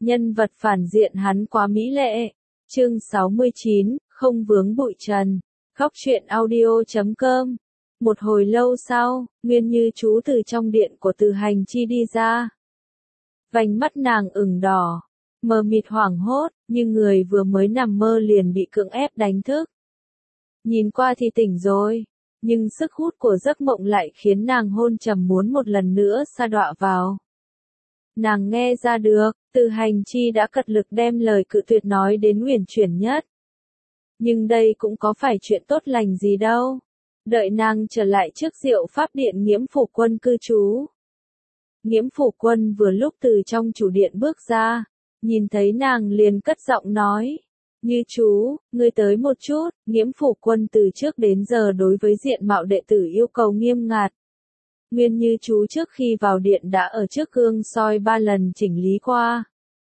Nhân vật phản diện hắn quá mỹ lệ. Chương 69, không vướng bụi trần. Góc truyện audio.com. Một hồi lâu sau, Nguyên Như Chú từ trong điện của Từ Hành Chi đi ra. Vành mắt nàng ửng đỏ, mờ mịt hoảng hốt, như người vừa mới nằm mơ liền bị cưỡng ép đánh thức. Nhìn qua thì tỉnh rồi, nhưng sức hút của giấc mộng lại khiến nàng hôn trầm muốn một lần nữa sa đọa vào. Nàng nghe ra được, Từ Hành Chi đã cật lực đem lời cự tuyệt nói đến uyển chuyển nhất. Nhưng đây cũng có phải chuyện tốt lành gì đâu. Đợi nàng trở lại trước Diệu Pháp Điện Nghiễm Phủ Quân cư trú. Nghiễm Phủ Quân vừa lúc từ trong chủ điện bước ra, nhìn thấy nàng liền cất giọng nói. Như Chú, ngươi tới một chút. Nghiễm Phủ Quân từ trước đến giờ đối với diện mạo đệ tử yêu cầu nghiêm ngặt. Nguyên Như Chú trước khi vào điện đã ở trước gương soi 3 lần chỉnh lý qua.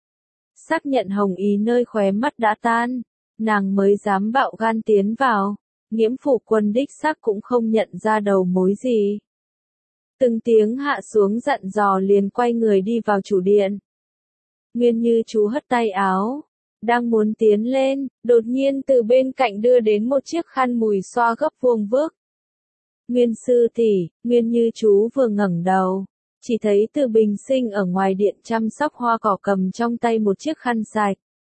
Xác nhận hồng ý nơi khóe mắt đã tan, nàng mới dám bạo gan tiến vào. Nghiễm Phủ Quân đích xác cũng không nhận ra đầu mối gì. Từng tiếng hạ xuống dặn dò liền quay người đi vào chủ điện. Nguyên Như Chú hất tay áo, đang muốn tiến lên, đột nhiên từ bên cạnh đưa đến một chiếc khăn mùi xoa gấp vuông vức. Nguyên sư tỷ. Nguyên Như Chú vừa ngẩng đầu, chỉ thấy Từ Bình Sinh ở ngoài điện chăm sóc hoa cỏ cầm trong tay một chiếc khăn sạch.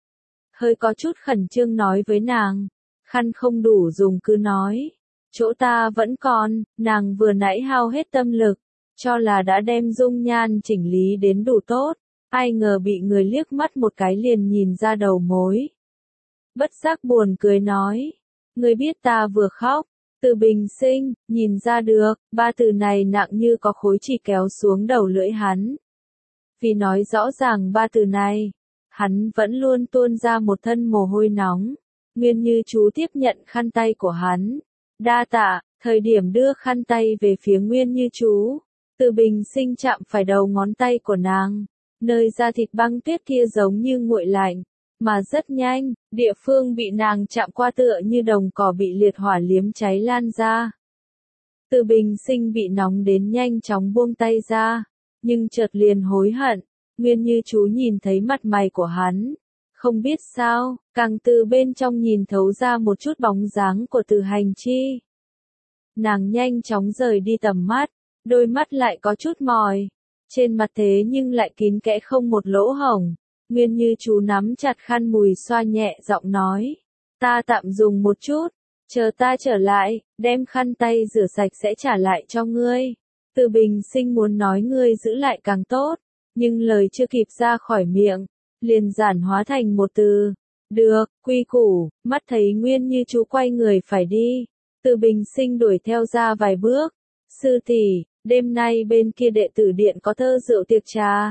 Hơi có chút khẩn trương nói với nàng, khăn không đủ dùng cứ nói, chỗ ta vẫn còn. Nàng vừa nãy hao hết tâm lực, cho là đã đem dung nhan chỉnh lý đến đủ tốt, ai ngờ bị người liếc mắt một cái liền nhìn ra đầu mối. Bất giác buồn cười nói, ngươi biết ta vừa khóc. Từ Bình Sinh, nhìn ra được, 3 từ này nặng như có khối chỉ kéo xuống đầu lưỡi hắn. Vì nói rõ ràng 3 từ này, hắn vẫn luôn tuôn ra một thân mồ hôi nóng. Nguyên Như Chú tiếp nhận khăn tay của hắn. Đa tạ. Thời điểm đưa khăn tay về phía Nguyên Như Chú, Từ Bình Sinh chạm phải đầu ngón tay của nàng. Nơi da thịt băng tuyết kia giống như nguội lạnh, mà rất nhanh, địa phương bị nàng chạm qua tựa như đồng cỏ bị liệt hỏa liếm cháy lan ra. Từ Bình Sinh bị nóng đến nhanh chóng buông tay ra, nhưng chợt liền hối hận. Nguyên Như Chú nhìn thấy mặt mày của hắn, không biết sao, càng từ bên trong nhìn thấu ra một chút bóng dáng của Từ Hành Chi. Nàng nhanh chóng rời đi tầm mắt, đôi mắt lại có chút mỏi, trên mặt thế nhưng lại kín kẽ không một lỗ hổng. Nguyên Như Chú nắm chặt khăn mùi xoa nhẹ giọng nói, ta tạm dùng một chút, chờ ta trở lại, đem khăn tay rửa sạch sẽ trả lại cho ngươi. Từ Bình Sinh muốn nói ngươi giữ lại càng tốt, nhưng lời chưa kịp ra khỏi miệng, liền giản hóa thành một từ, được. Quy củ. Mắt thấy Nguyên Như Chú quay người phải đi, Từ Bình Sinh đuổi theo ra vài bước. Sư tỷ, đêm nay bên kia đệ tử điện có thơ rượu tiệc trà.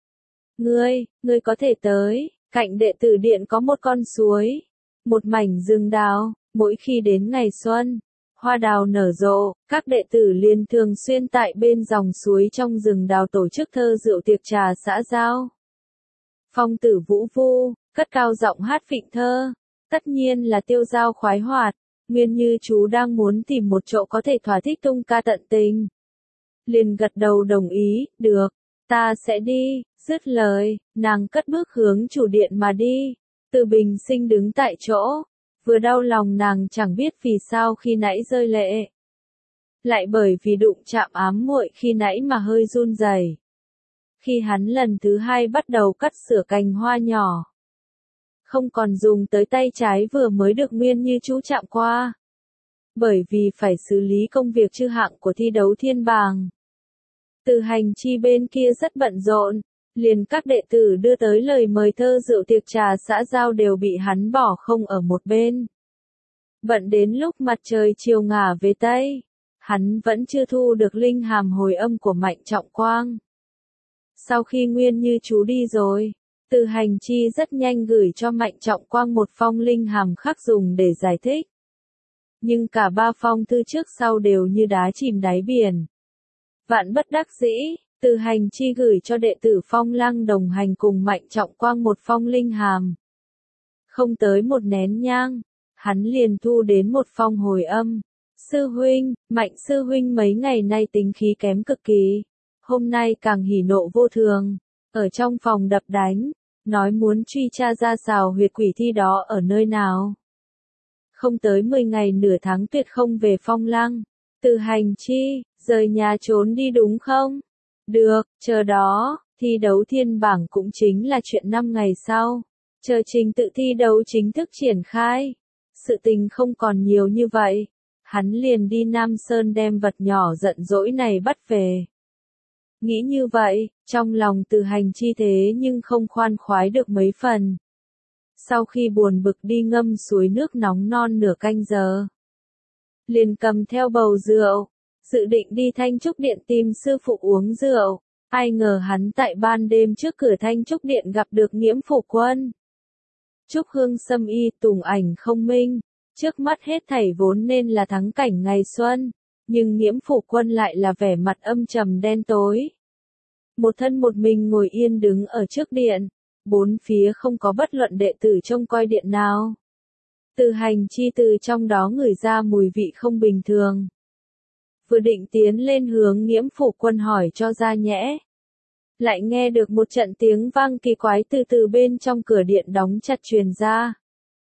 Ngươi có thể tới. Cạnh đệ tử điện có một con suối, một mảnh rừng đào. Mỗi khi đến ngày xuân, hoa đào nở rộ, các đệ tử liền thường xuyên tại bên dòng suối trong rừng đào tổ chức thơ rượu tiệc trà xã giao. Phong tử vũ vu, cất cao giọng hát vịnh thơ, tất nhiên là tiêu dao khoái hoạt. Nguyên Như Chú đang muốn tìm một chỗ có thể thỏa thích tung ca tận tình, liền gật đầu đồng ý, được, ta sẽ đi. Dứt lời, nàng cất bước hướng chủ điện mà đi. Từ Bình Sinh đứng tại chỗ, vừa đau lòng nàng chẳng biết vì sao khi nãy rơi lệ, lại bởi vì đụng chạm ám muội khi nãy mà hơi run rẩy. Khi hắn lần thứ 2 bắt đầu cắt sửa cành hoa nhỏ, không còn dùng tới tay trái vừa mới được Nguyên Như Chú chạm qua, bởi vì phải xử lý công việc chư hạng của thi đấu thiên bảng. Từ Hành Chi bên kia rất bận rộn, liền các đệ tử đưa tới lời mời thơ rượu tiệc trà xã giao đều bị hắn bỏ không ở một bên. Bận đến lúc mặt trời chiều ngả về Tây, hắn vẫn chưa thu được linh hàm hồi âm của Mạnh Trọng Quang. Sau khi Nguyên Như Chú đi rồi, Từ Hành Chi rất nhanh gửi cho Mạnh Trọng Quang một phong linh hàm khác dùng để giải thích. Nhưng cả 3 phong thư trước sau đều như đá chìm đáy biển. Vạn bất đắc dĩ, Từ Hành Chi gửi cho đệ tử Phong Lăng đồng hành cùng Mạnh Trọng Quang một phong linh hàm. Không tới một nén nhang, hắn liền thu đến một phong hồi âm. Sư huynh, Mạnh sư huynh mấy ngày nay tính khí kém cực kỳ. Hôm nay càng hỉ nộ vô thường, ở trong phòng đập đánh, nói muốn truy tra ra xào huyệt quỷ thi đó ở nơi nào. Không tới 10 ngày nửa tháng tuyệt không về Phong Lăng. Từ Hành Chi, rời nhà trốn đi đúng không? Được, chờ đó, thi đấu thiên bảng cũng chính là chuyện 5 ngày sau. Chờ trình tự thi đấu chính thức triển khai. Sự tình không còn nhiều như vậy. Hắn liền đi Nam Sơn đem vật nhỏ giận dỗi này bắt về. Nghĩ như vậy, trong lòng Từ Hành Chi thế nhưng không khoan khoái được mấy phần. Sau khi buồn bực đi ngâm suối nước nóng non nửa canh giờ, liền cầm theo bầu rượu, dự định đi Thanh Trúc Điện tìm sư phụ uống rượu. Ai ngờ hắn tại ban đêm trước cửa Thanh Trúc Điện gặp được Nghiễm Phủ Quân. Trúc hương sâm y tùng ảnh không minh, trước mắt hết thảy vốn nên là thắng cảnh ngày xuân, nhưng Nghiễm Phủ Quân lại là vẻ mặt âm trầm đen tối. Một thân một mình ngồi yên đứng ở trước điện, bốn phía không có bất luận đệ tử trông coi điện nào. Từ Hành Chi từ trong đó ngửi ra mùi vị không bình thường. Vừa định tiến lên hướng Nghiễm Phủ Quân hỏi cho ra nhẽ. Lại nghe được một trận tiếng vang kỳ quái từ bên trong cửa điện đóng chặt truyền ra.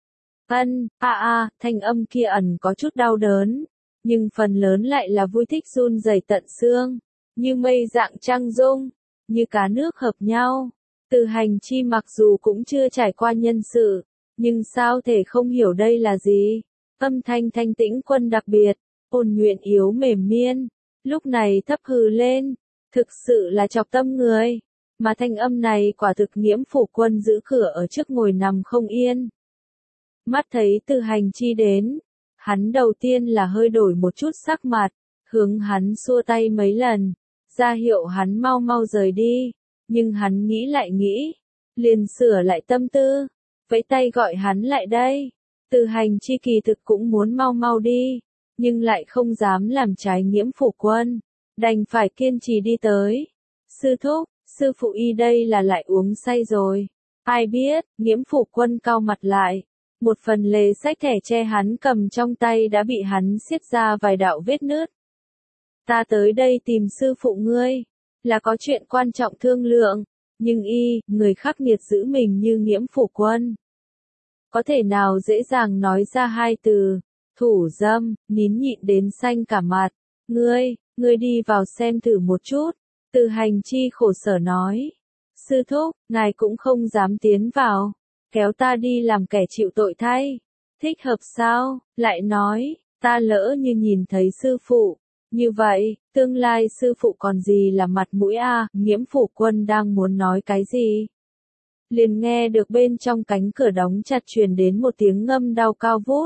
Thanh âm kia ẩn có chút đau đớn, nhưng phần lớn lại là vui thích run rẩy tận xương, như mây dạng trăng dung, như cá nước hợp nhau. Từ Hành Chi mặc dù cũng chưa trải qua nhân sự, nhưng sao thể không hiểu đây là gì? Âm thanh Thanh Tĩnh Quân đặc biệt, ôn nhuận yếu mềm miên, lúc này thấp hừ lên, thực sự là chọc tâm người, mà thanh âm này quả thực Nghiễm Phủ Quân giữ cửa ở trước ngồi nằm không yên. Mắt thấy Từ Hành Chi đến, hắn đầu tiên là hơi đổi một chút sắc mặt, hướng hắn xua tay mấy lần, ra hiệu hắn mau mau rời đi, nhưng hắn nghĩ lại nghĩ, liền sửa lại tâm tư, vẫy tay gọi hắn lại đây. Từ Hành Chi kỳ thực cũng muốn mau mau đi, nhưng lại không dám làm trái Nghiễm Phủ Quân, đành phải kiên trì đi tới. Sư thúc, sư phụ y đây là lại uống say rồi. Ai biết, Nghiễm Phủ Quân cau mặt lại. Một phần lề sách thẻ tre hắn cầm trong tay đã bị hắn xiết ra vài đạo vết nứt. Ta tới đây tìm sư phụ ngươi, là có chuyện quan trọng thương lượng, nhưng người khắc nghiệt giữ mình như Nghiễm Phủ Quân. Có thể nào dễ dàng nói ra hai từ, thủ dâm, nín nhịn đến xanh cả mặt. Ngươi đi vào xem thử một chút. Từ Hành Chi khổ sở nói. Sư thúc, ngài cũng không dám tiến vào, kéo ta đi làm kẻ chịu tội thay. Thích hợp sao? Lại nói, ta lỡ như nhìn thấy sư phụ. Như vậy, tương lai sư phụ còn gì là mặt mũi a? Nghiễm Phủ Quân đang muốn nói cái gì? Liền nghe được bên trong cánh cửa đóng chặt truyền đến một tiếng ngâm đau cao vút.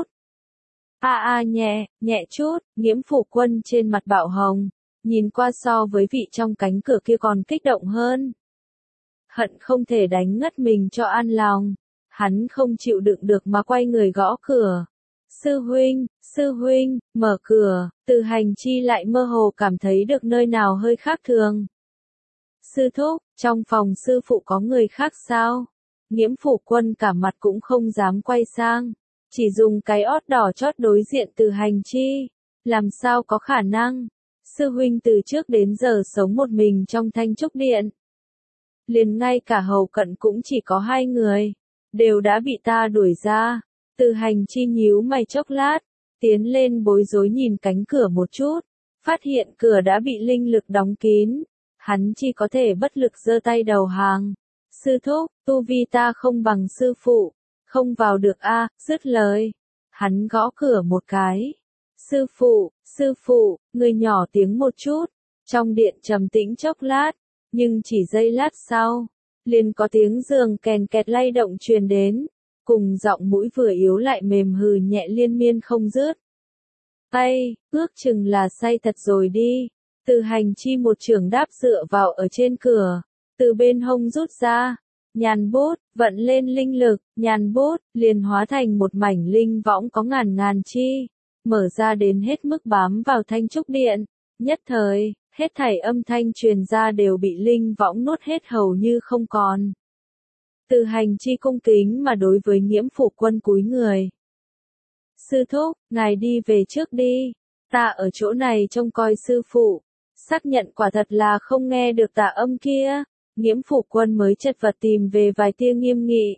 Nhẹ chút, Nghiễm Phủ Quân trên mặt bạo hồng, nhìn qua so với vị trong cánh cửa kia còn kích động hơn. Hận không thể đánh ngất mình cho an lòng, hắn không chịu đựng được mà quay người gõ cửa. Sư huynh, mở cửa. Từ Hành Chi lại mơ hồ cảm thấy được nơi nào hơi khác thường. Sư thúc, trong phòng sư phụ có người khác sao? Nghiễm Phủ Quân cả mặt cũng không dám quay sang, chỉ dùng cái ót đỏ chót đối diện Từ Hành Chi. Làm sao có khả năng? Sư huynh từ trước đến giờ sống một mình trong Thanh Trúc Điện. Liền ngay cả hầu cận cũng chỉ có 2 người, đều đã bị ta đuổi ra. Từ Hành Chi nhíu mày chốc lát, tiến lên bối rối nhìn cánh cửa một chút, phát hiện cửa đã bị linh lực đóng kín. Hắn chỉ có thể bất lực giơ tay đầu hàng. Sư thúc, tu vi ta không bằng sư phụ, không vào được a. Dứt lời, hắn gõ cửa một cái. Sư phụ, người nhỏ tiếng một chút. Trong điện trầm tĩnh chốc lát, nhưng chỉ giây lát sau, liền có tiếng giường kèn kẹt lay động truyền đến, cùng giọng mũi vừa yếu lại mềm hừ nhẹ liên miên không dứt. Ước chừng là say thật rồi đi. Từ Hành Chi một chưởng đáp dựa vào ở trên cửa, từ bên hông rút ra, nhàn bút, vận lên linh lực, nhàn bút, liền hóa thành một mảnh linh võng có ngàn chi, mở ra đến hết mức bám vào Thanh Trúc Điện. Nhất thời, hết thảy âm thanh truyền ra đều bị linh võng nuốt hết hầu như không còn. Từ Hành Chi cung kính mà đối với Nghiễm Phủ Quân cúi người. Sư thúc, ngài đi về trước đi, ta ở chỗ này trông coi sư phụ. Xác nhận quả thật là không nghe được tà âm kia, Nghiễm Phủ Quân mới chật vật tìm về vài tia nghiêm nghị.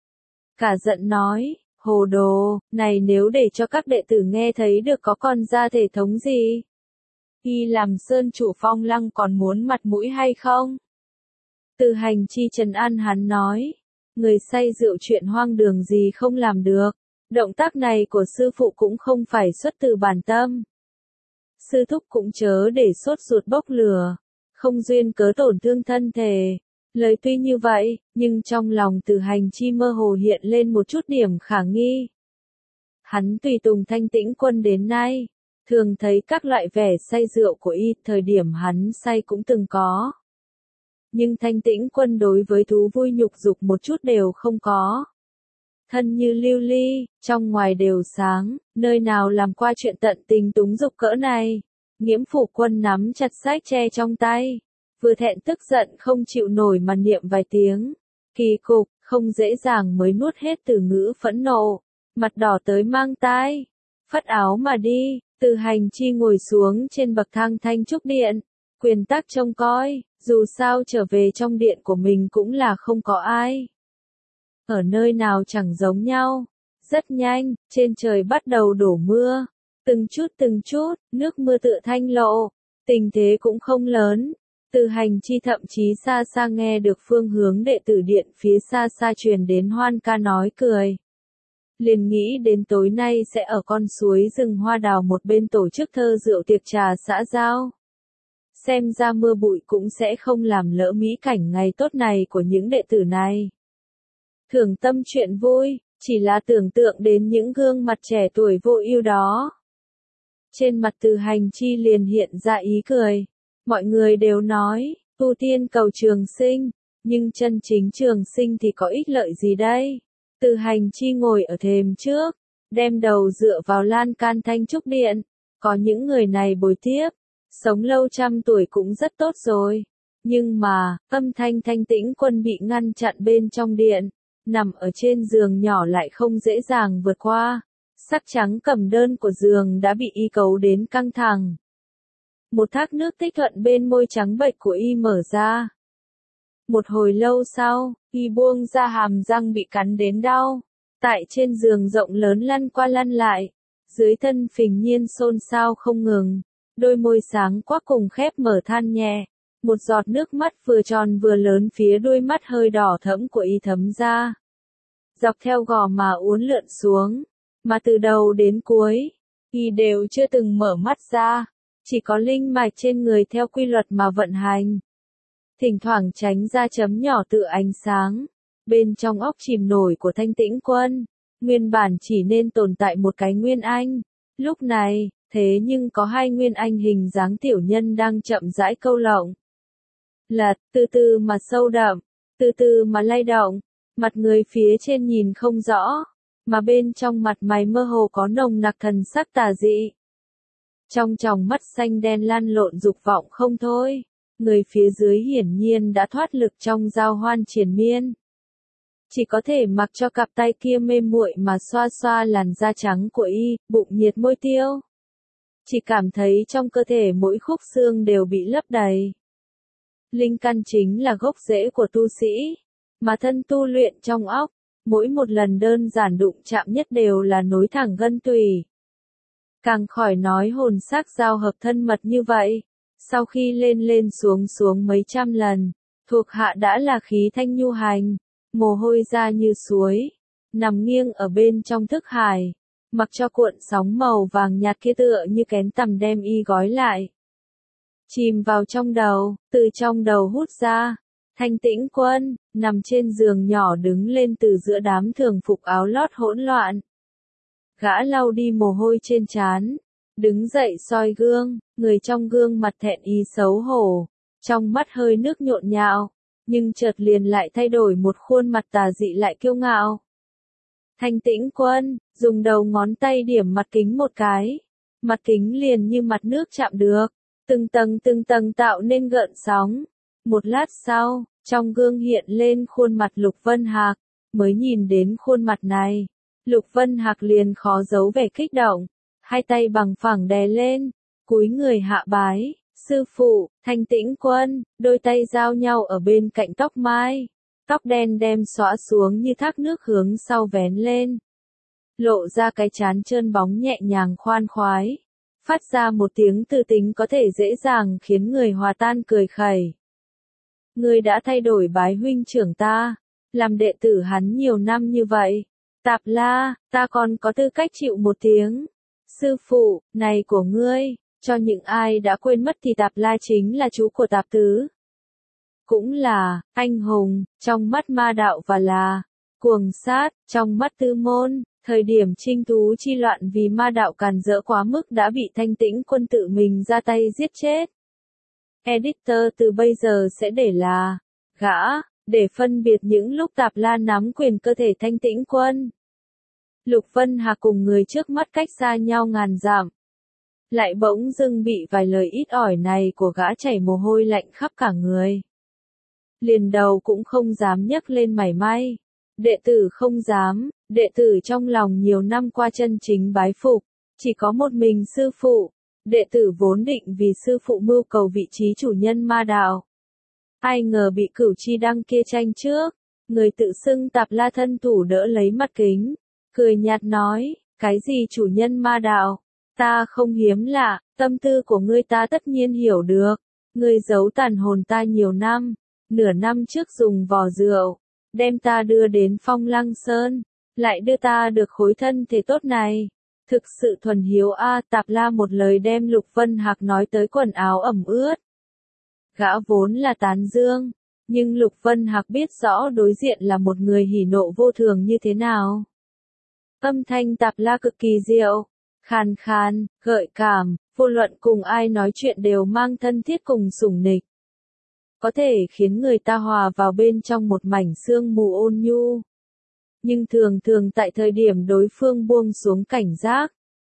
Cả giận nói, hồ đồ, này nếu để cho các đệ tử nghe thấy được có con ra thể thống gì? Y làm sơn chủ Phong Lăng còn muốn mặt mũi hay không? Từ Hành Chi trấn an hắn nói, người say rượu chuyện hoang đường gì không làm được, động tác này của sư phụ cũng không phải xuất từ bản tâm. Sư thúc cũng chớ để sốt ruột bốc lửa, không duyên cớ tổn thương thân thể. Lời tuy như vậy, nhưng trong lòng Từ Hành Chi mơ hồ hiện lên một chút điểm khả nghi. Hắn tùy tùng Thanh Tĩnh Quân đến nay, thường thấy các loại vẻ say rượu của y, thời điểm hắn say cũng từng có. Nhưng Thanh Tĩnh Quân đối với thú vui nhục dục một chút đều không có. Thân như lưu ly, trong ngoài đều sáng, nơi nào làm qua chuyện tận tình túng dục cỡ này. Nghiễm Phủ Quân nắm chặt sách tre trong tay, vừa thẹn tức giận không chịu nổi mà niệm vài tiếng. Kỳ cục, không dễ dàng mới nuốt hết từ ngữ phẫn nộ, mặt đỏ tới mang tai. Phất áo mà đi, Từ Hành Chi ngồi xuống trên bậc thang Thanh Trúc Điện, quyền tắc trông coi, dù sao trở về trong điện của mình cũng là không có ai. Ở nơi nào chẳng giống nhau. Rất nhanh, trên trời bắt đầu đổ mưa. Từng chút, nước mưa tựa thanh lộ. Tình thế cũng không lớn. Từ Hành Chi thậm chí xa xa nghe được phương hướng đệ tử điện phía xa xa truyền đến hoan ca nói cười. Liền nghĩ đến tối nay sẽ ở con suối rừng hoa đào một bên tổ chức thơ rượu tiệc trà xã giao. Xem ra mưa bụi cũng sẽ không làm lỡ mỹ cảnh ngày tốt này của những đệ tử này. Thường tâm chuyện vui, chỉ là tưởng tượng đến những gương mặt trẻ tuổi vô ưu đó. Trên mặt Từ Hành Chi liền hiện ra ý cười. Mọi người đều nói, tu tiên cầu trường sinh, nhưng chân chính trường sinh thì có ích lợi gì đây? Từ Hành Chi ngồi ở thềm trước, đem đầu dựa vào lan can Thanh Trúc Điện. Có những người này bồi tiếp, sống lâu trăm tuổi cũng rất tốt rồi. Nhưng mà, âm thanh Thanh Tĩnh Quân bị ngăn chặn bên trong điện, nằm ở trên giường nhỏ lại không dễ dàng vượt qua. Sắc trắng cầm đơn của giường đã bị y cấu đến căng thẳng. Một thác nước tích thuận bên môi trắng bệch của y mở ra. Một hồi lâu sau, y buông ra hàm răng bị cắn đến đau. Tại trên giường rộng lớn lăn qua lăn lại. Dưới thân phình nhiên xôn xao không ngừng. Đôi môi sáng quắc cùng khép mở than nhẹ. Một giọt nước mắt vừa tròn vừa lớn phía đôi mắt hơi đỏ thẫm của y thấm ra. Dọc theo gò má uốn lượn xuống. Mà từ đầu đến cuối, y đều chưa từng mở mắt ra. Chỉ có linh mạch trên người theo quy luật mà vận hành. Thỉnh thoảng tránh ra chấm nhỏ tự ánh sáng. Bên trong óc chìm nổi của Thanh Tĩnh Quân, nguyên bản chỉ nên tồn tại một cái Nguyên Anh. Lúc này, thế nhưng có hai Nguyên Anh hình dáng tiểu nhân đang chậm rãi câu lộng. Lật, từ từ mà sâu đậm, từ từ mà lay động. Mặt người phía trên nhìn không rõ, mà bên trong mặt mày mơ hồ có nồng nặc thần sắc tà dị. Trong tròng mắt xanh đen lan lộn dục vọng không thôi, người phía dưới hiển nhiên đã thoát lực trong giao hoan triền miên. Chỉ có thể mặc cho cặp tay kia mê muội mà xoa xoa làn da trắng của y, bụng nhiệt môi tiêu. Chỉ cảm thấy trong cơ thể mỗi khúc xương đều bị lấp đầy. Linh căn chính là gốc rễ của tu sĩ, mà thân tu luyện trong óc, mỗi một lần đơn giản đụng chạm nhất đều là nối thẳng gân tùy. Càng khỏi nói hồn xác giao hợp thân mật như vậy, sau khi lên lên xuống xuống mấy trăm lần, thuộc hạ đã là khí thanh nhu hành, mồ hôi ra như suối, nằm nghiêng ở bên trong thức hải, mặc cho cuộn sóng màu vàng nhạt kia tựa như kén tằm đem y gói lại. Chìm vào trong đầu, từ trong đầu hút ra. Thanh Tĩnh Quân, nằm trên giường nhỏ đứng lên từ giữa đám thường phục áo lót hỗn loạn. Gã lau đi mồ hôi trên trán, đứng dậy soi gương, người trong gương mặt thẹn ý xấu hổ, trong mắt hơi nước nhộn nhạo, nhưng chợt liền lại thay đổi một khuôn mặt tà dị lại kiêu ngạo. Thanh Tĩnh Quân, dùng đầu ngón tay điểm mặt kính một cái, mặt kính liền như mặt nước chạm được, từng tầng tạo nên gợn sóng. Một lát sau, trong gương hiện lên khuôn mặt Lục Vân Hạc, mới nhìn đến khuôn mặt này, Lục Vân Hạc liền khó giấu vẻ kích động, hai tay bằng phẳng đè lên, cúi người hạ bái, Sư phụ, Thanh Tĩnh Quân, đôi tay giao nhau ở bên cạnh tóc mai. Tóc đen đem xõa xuống như thác nước hướng sau vén lên. Lộ ra cái trán trơn bóng nhẹ nhàng khoan khoái. Phát ra một tiếng tư tính có thể dễ dàng khiến người hòa tan cười khẩy. Ngươi đã thay đổi bái huynh trưởng ta, làm đệ tử hắn nhiều năm như vậy. Tạp La, ta còn có tư cách chịu một tiếng. Sư phụ, này của ngươi, cho những ai đã quên mất thì Tạp La chính là chú của Tạp Tứ. Cũng là, anh hùng, trong mắt ma đạo và là, cuồng sát, trong mắt Tư Môn. Thời điểm Trinh Tú chi loạn vì ma đạo càn rỡ quá mức đã bị Thanh Tĩnh Quân tự mình ra tay giết chết. Editor từ bây giờ sẽ để là gã, để phân biệt những lúc Tạp La nắm quyền cơ thể Thanh Tĩnh Quân. Lục Vân Hạc cùng người trước mắt cách xa nhau ngàn dặm. Lại bỗng dưng bị vài lời ít ỏi này của gã chảy mồ hôi lạnh khắp cả người. Liền đầu cũng không dám nhấc lên mảy may. Đệ tử không dám, đệ tử trong lòng nhiều năm qua chân chính bái phục, chỉ có một mình sư phụ. Đệ tử vốn định vì sư phụ mưu cầu vị trí chủ nhân ma đạo. Ai ngờ bị Cửu Chi Đăng kia tranh trước, người tự xưng Tạp La thân thủ đỡ lấy mặt kính, cười nhạt nói, cái gì chủ nhân ma đạo, ta không hiếm lạ, tâm tư của ngươi ta tất nhiên hiểu được, ngươi giấu tàn hồn ta nhiều năm, nửa năm trước dùng vò rượu, đem ta đưa đến Phong Lăng Sơn, lại đưa ta được khối thân thể tốt này. Thực sự thuần hiếu a. Tạp La một lời đem Lục Vân Hạc nói tới quần áo ẩm ướt. Gã vốn là tán dương, nhưng Lục Vân Hạc biết rõ đối diện là một người hỉ nộ vô thường như thế nào. Âm thanh Tạp La cực kỳ diệu, khàn khàn, gợi cảm, vô luận cùng ai nói chuyện đều mang thân thiết cùng sủng nịch. Có thể khiến người ta hòa vào bên trong một mảnh sương mù ôn nhu. Nhưng thường thường tại thời điểm đối phương buông xuống cảnh giác,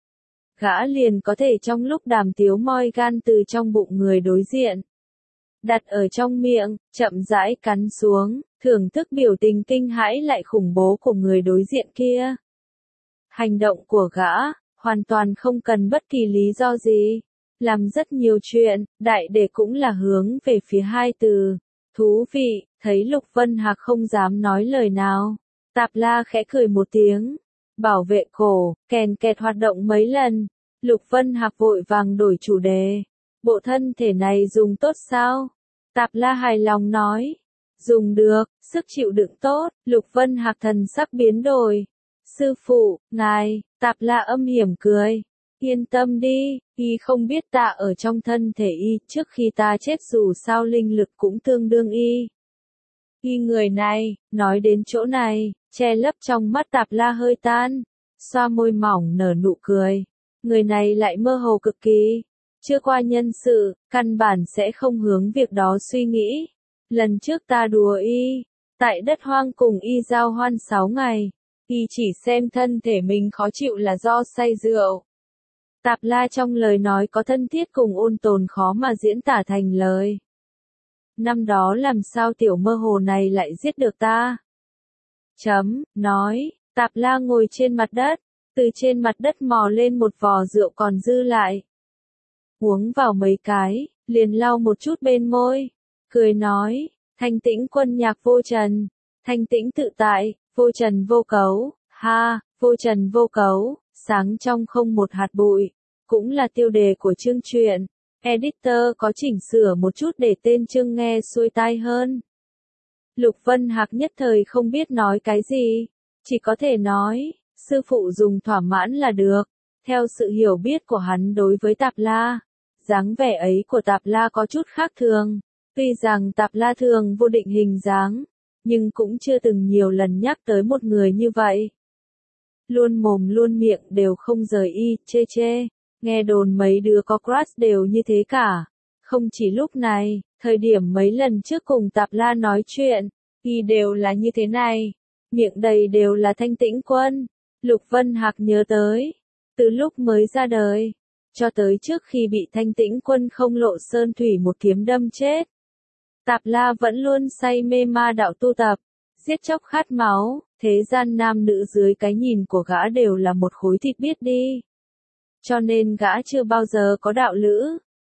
gã liền có thể trong lúc đàm tiếu moi gan từ trong bụng người đối diện. Đặt ở trong miệng, chậm rãi cắn xuống, thưởng thức biểu tình kinh hãi lại khủng bố của người đối diện kia. Hành động của gã, hoàn toàn không cần bất kỳ lý do gì. Làm rất nhiều chuyện, đại để cũng là hướng về phía hai từ. Thú vị, thấy Lục Vân Hạc không dám nói lời nào. Tạp La khẽ cười một tiếng. Bảo vệ cổ, kèn kẹt hoạt động mấy lần. Lục Vân Hạc vội vàng đổi chủ đề. Bộ thân thể này dùng tốt sao? Tạp La hài lòng nói. Dùng được, sức chịu đựng tốt. Lục Vân Hạc thần sắc biến đổi. Sư phụ, ngài, Tạp La âm hiểm cười. Yên tâm đi, y không biết ta ở trong thân thể y, trước khi ta chết dù sao linh lực cũng tương đương y. Y người này, nói đến chỗ này, che lấp trong mắt Tạp La hơi tan, xoa môi mỏng nở nụ cười. Người này lại mơ hồ cực kỳ, chưa qua nhân sự, căn bản sẽ không hướng việc đó suy nghĩ. Lần trước ta đùa y, tại đất hoang cùng y giao hoan 6 ngày, y chỉ xem thân thể mình khó chịu là do say rượu. Tạp La trong lời nói có thân thiết cùng ôn tồn khó mà diễn tả thành lời. Năm đó làm sao tiểu mơ hồ này lại giết được ta? Nói, Tạp La ngồi trên mặt đất, từ trên mặt đất mò lên một vò rượu còn dư lại. Uống vào mấy cái, liền lau một chút bên môi, cười nói, Thanh Tĩnh Quân nhạc vô trần, thanh tĩnh tự tại, vô trần vô cấu, ha, vô trần vô cấu, sáng trong không một hạt bụi, cũng là tiêu đề của chương truyện. Editor có chỉnh sửa một chút để tên chương nghe xuôi tai hơn. Lục Vân Hạc nhất thời không biết nói cái gì, chỉ có thể nói, sư phụ dùng thỏa mãn là được. Theo sự hiểu biết của hắn đối với Tạp La, dáng vẻ ấy của Tạp La có chút khác thường. Tuy rằng Tạp La thường vô định hình dáng, nhưng cũng chưa từng nhiều lần nhắc tới một người như vậy. Luôn mồm luôn miệng đều không rời y, chê. Nghe đồn mấy đứa có crush đều như thế cả. Không chỉ lúc này, thời điểm mấy lần trước cùng Tạp La nói chuyện, y đều là như thế này. Miệng đầy đều là Thanh Tĩnh Quân. Lục Vân Hạc nhớ tới, từ lúc mới ra đời, cho tới trước khi bị Thanh Tĩnh Quân không lộ sơn thủy một kiếm đâm chết. Tạp La vẫn luôn say mê ma đạo tu tập, giết chóc khát máu, thế gian nam nữ dưới cái nhìn của gã đều là một khối thịt biết đi. Cho nên gã chưa bao giờ có đạo lữ,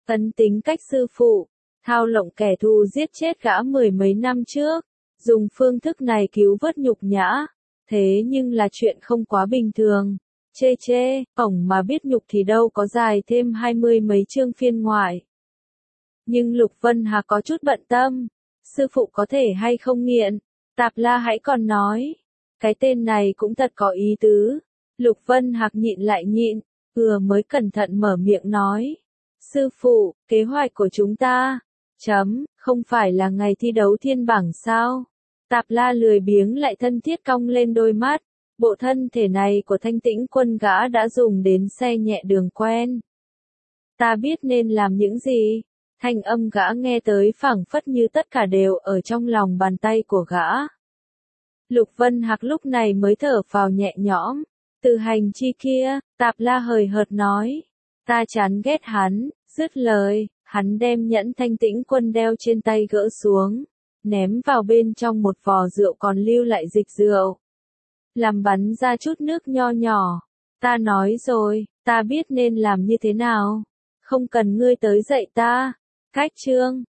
Ấn tính cách sư phụ, thao lộng kẻ thù giết chết gã 10 mấy năm trước, dùng phương thức này cứu vớt nhục nhã. Thế nhưng là chuyện không quá bình thường. Chê chê, ổng mà biết nhục thì đâu có dài thêm 20 mấy chương phiên ngoại. Nhưng Lục Vân Hạc có chút bận tâm. Sư phụ có thể hay không nghiện? Tạp La hãy còn nói. Cái tên này cũng thật có ý tứ. Lục Vân Hạc nhịn lại nhịn, mới cẩn thận mở miệng nói. Sư phụ, kế hoạch của chúng ta. Không phải là ngày thi đấu thiên bảng sao? Tạp La lười biếng lại thân thiết cong lên đôi mắt. Bộ thân thể này của Thanh Tĩnh Quân gã đã dùng đến xe nhẹ đường quen. Ta biết nên làm những gì? Thanh âm gã nghe tới phảng phất như tất cả đều ở trong lòng bàn tay của gã. Lục Vân Hạc lúc này mới thở phào nhẹ nhõm. Từ hành chi kia, Tạp La hời hợt nói. Ta chán ghét hắn, dứt lời, hắn đem nhẫn Thanh Tĩnh Quân đeo trên tay gỡ xuống, ném vào bên trong một vò rượu còn lưu lại dịch rượu. Làm bắn ra chút nước nho nhỏ. Ta nói rồi, ta biết nên làm như thế nào. Không cần ngươi tới dạy ta. Cách chương